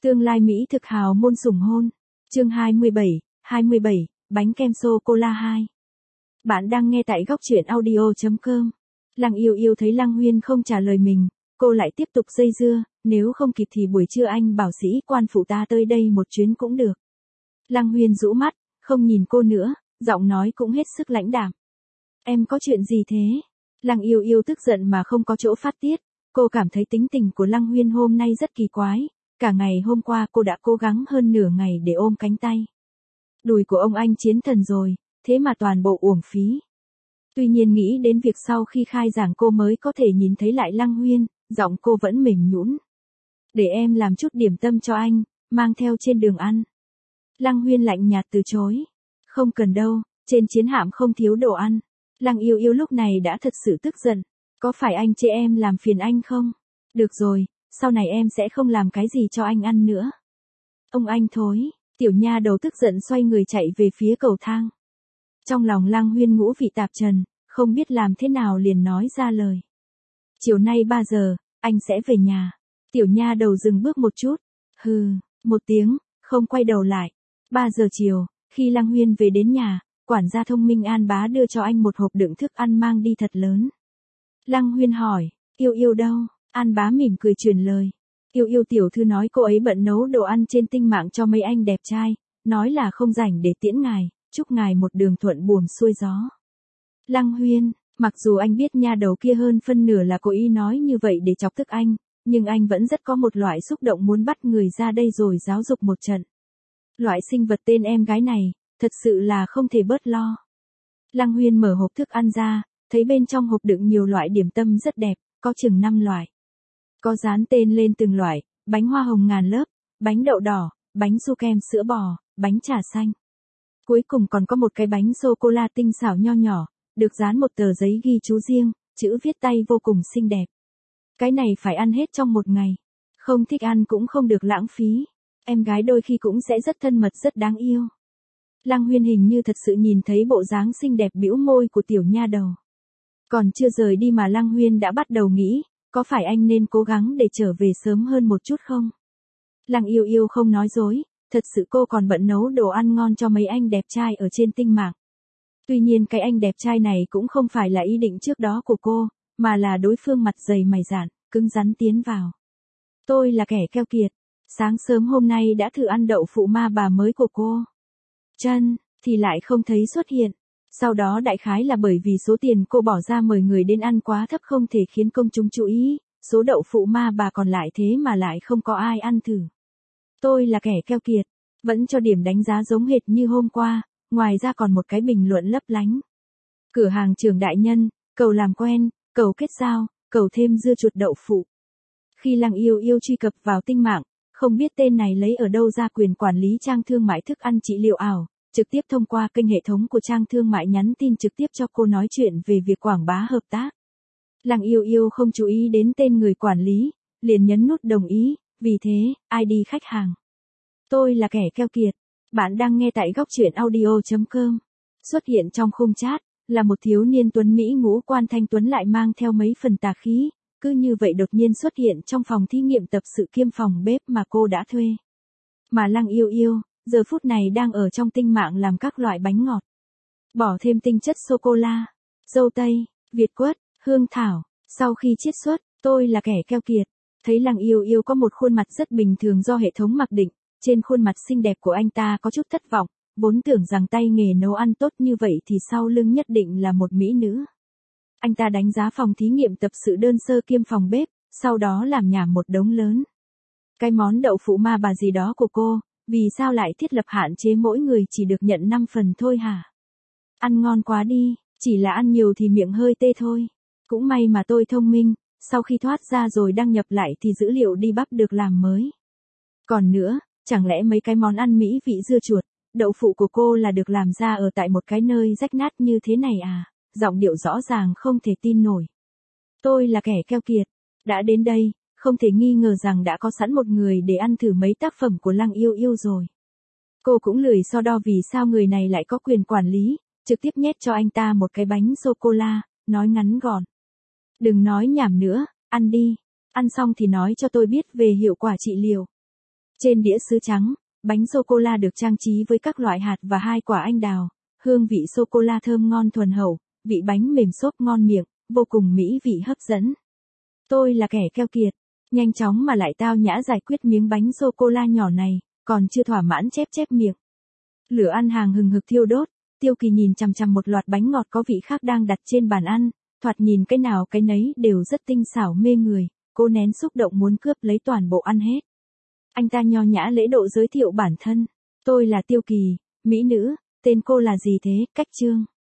Tương lai Mỹ thực hào môn sủng hôn. Chương 27, bánh kem sô-cô-la 2. Bạn đang nghe tại góc truyện audio.com. Lăng Yêu Yêu thấy Lăng Huyên không trả lời mình, cô lại tiếp tục dây dưa, nếu không kịp thì buổi trưa anh bảo sĩ quan phụ ta tới đây một chuyến cũng được. Lăng Huyên rũ mắt, không nhìn cô nữa, giọng nói cũng hết sức lãnh đạm. Em có chuyện gì thế? Lăng Yêu Yêu tức giận mà không có chỗ phát tiết, cô cảm thấy tính tình của Lăng Huyên hôm nay rất kỳ quái. Cả ngày hôm qua cô đã cố gắng hơn nửa ngày để ôm cánh tay. Đùi của ông anh chiến thần rồi, thế mà toàn bộ uổng phí. Tuy nhiên nghĩ đến việc sau khi khai giảng cô mới có thể nhìn thấy lại Lăng Huyên, giọng cô vẫn mềm nhũn. Để em làm chút điểm tâm cho anh, mang theo trên đường ăn. Lăng Huyên lạnh nhạt từ chối. Không cần đâu, trên chiến hạm không thiếu đồ ăn. Lăng Yêu Yêu lúc này đã thật sự tức giận. Có phải anh chê em làm phiền anh không? Được rồi, sau này em sẽ không làm cái gì cho anh ăn nữa. Ông anh thối, tiểu nha đầu tức giận xoay người chạy về phía cầu thang. Trong lòng Lăng Huyên ngũ vị tạp trần, không biết làm thế nào liền nói ra lời. Chiều nay 3 giờ, anh sẽ về nhà. Tiểu nha đầu dừng bước một chút. Hừ, một tiếng, không quay đầu lại. 3 giờ chiều, khi Lăng Huyên về đến nhà, quản gia thông minh An Bá đưa cho anh một hộp đựng thức ăn mang đi thật lớn. Lăng Huyên hỏi, Yêu Yêu đâu? An Bá mỉm cười truyền lời. Yêu Yêu tiểu thư nói cô ấy bận nấu đồ ăn trên tinh mạng cho mấy anh đẹp trai, nói là không rảnh để tiễn ngài, chúc ngài một đường thuận buồm xuôi gió. Lăng Huyên, mặc dù anh biết nha đầu kia hơn phân nửa là cố ý nói như vậy để chọc tức anh, nhưng anh vẫn rất có một loại xúc động muốn bắt người ra đây rồi giáo dục một trận. Loại sinh vật tên em gái này, thật sự là không thể bớt lo. Lăng Huyên mở hộp thức ăn ra, thấy bên trong hộp đựng nhiều loại điểm tâm rất đẹp, có chừng 5 loại. Có dán tên lên từng loại, bánh hoa hồng ngàn lớp, bánh đậu đỏ, bánh su kem sữa bò, bánh trà xanh. Cuối cùng còn có một cái bánh sô-cô-la tinh xảo nho nhỏ, được dán một tờ giấy ghi chú riêng, chữ viết tay vô cùng xinh đẹp. Cái này phải ăn hết trong một ngày. Không thích ăn cũng không được lãng phí. Em gái đôi khi cũng sẽ rất thân mật rất đáng yêu. Lăng Huyên hình như thật sự nhìn thấy bộ dáng xinh đẹp bĩu môi của tiểu nha đầu. Còn chưa rời đi mà Lăng Huyên đã bắt đầu nghĩ, có phải anh nên cố gắng để trở về sớm hơn một chút không? Lăng Yêu Yêu không nói dối, thật sự cô còn bận nấu đồ ăn ngon cho mấy anh đẹp trai ở trên tinh mạng. Tuy nhiên cái anh đẹp trai này cũng không phải là ý định trước đó của cô, mà là đối phương mặt dày mày dạn, cứng rắn tiến vào. Tôi là kẻ keo kiệt, sáng sớm hôm nay đã thử ăn đậu phụ ma bà mới của cô. Chân, thì lại không thấy xuất hiện. Sau đó đại khái là bởi vì số tiền cô bỏ ra mời người đến ăn quá thấp không thể khiến công chúng chú ý, số đậu phụ ma bà còn lại thế mà lại không có ai ăn thử. Tôi là kẻ keo kiệt, vẫn cho điểm đánh giá giống hệt như hôm qua, ngoài ra còn một cái bình luận lấp lánh. Cửa hàng Trường đại nhân, cầu làm quen, cầu kết giao, cầu thêm dưa chuột đậu phụ. Khi Lăng Yêu Yêu truy cập vào tinh mạng, không biết tên này lấy ở đâu ra quyền quản lý trang thương mại thức ăn trị liệu ảo. Trực tiếp thông qua kênh hệ thống của trang thương mại nhắn tin trực tiếp cho cô nói chuyện về việc quảng bá hợp tác. Lăng Yêu Yêu không chú ý đến tên người quản lý, liền nhấn nút đồng ý, vì thế, ID khách hàng. Tôi là kẻ keo kiệt. Bạn đang nghe tại góc truyện audio.com. Xuất hiện trong khung chat, là một thiếu niên tuấn Mỹ ngũ quan thanh tuấn lại mang theo mấy phần tà khí, cứ như vậy đột nhiên xuất hiện trong phòng thí nghiệm tập sự kiêm phòng bếp mà cô đã thuê. Mà Lăng Yêu Yêu, giờ phút này đang ở trong tinh mạng làm các loại bánh ngọt. Bỏ thêm tinh chất sô-cô-la, dâu tây, việt quất, hương thảo. Sau khi chiết xuất, tôi là kẻ keo kiệt. Thấy Lăng Yêu Yêu có một khuôn mặt rất bình thường do hệ thống mặc định. Trên khuôn mặt xinh đẹp của anh ta có chút thất vọng. Vốn tưởng rằng tay nghề nấu ăn tốt như vậy thì sau lưng nhất định là một mỹ nữ. Anh ta đánh giá phòng thí nghiệm tập sự đơn sơ kiêm phòng bếp, sau đó làm nhảm một đống lớn. Cái món đậu phụ ma bà gì đó của cô, vì sao lại thiết lập hạn chế mỗi người chỉ được nhận 5 phần thôi hả? Ăn ngon quá đi, chỉ là ăn nhiều thì miệng hơi tê thôi. Cũng may mà tôi thông minh, sau khi thoát ra rồi đăng nhập lại thì dữ liệu debug được làm mới. Còn nữa, chẳng lẽ mấy cái món ăn mỹ vị dưa chuột, đậu phụ của cô là được làm ra ở tại một cái nơi rách nát như thế này à? Giọng điệu rõ ràng không thể tin nổi. Tôi là kẻ keo kiệt. Đã đến đây, không thể nghi ngờ rằng đã có sẵn một người để ăn thử mấy tác phẩm của Lăng Yêu Yêu rồi. Cô cũng lười so đo vì sao người này lại có quyền quản lý, trực tiếp nhét cho anh ta một cái bánh sô-cô-la, nói ngắn gọn. Đừng nói nhảm nữa, ăn đi. Ăn xong thì nói cho tôi biết về hiệu quả trị liệu. Trên đĩa sứ trắng, bánh sô-cô-la được trang trí với các loại hạt và 2 quả anh đào, hương vị sô-cô-la thơm ngon thuần hậu, vị bánh mềm xốp ngon miệng, vô cùng mỹ vị hấp dẫn. Tôi là kẻ keo kiệt, nhanh chóng mà lại tao nhã giải quyết miếng bánh sô-cô-la nhỏ này, còn chưa thỏa mãn chép chép miệng. Lửa ăn hàng hừng hực thiêu đốt, Tiêu Kỳ nhìn chằm chằm một loạt bánh ngọt có vị khác đang đặt trên bàn ăn, thoạt nhìn cái nào cái nấy đều rất tinh xảo mê người, cô nén xúc động muốn cướp lấy toàn bộ ăn hết. Anh ta nho nhã lễ độ giới thiệu bản thân. Tôi là Tiêu Kỳ, mỹ nữ, tên cô là gì thế, Cách Trương.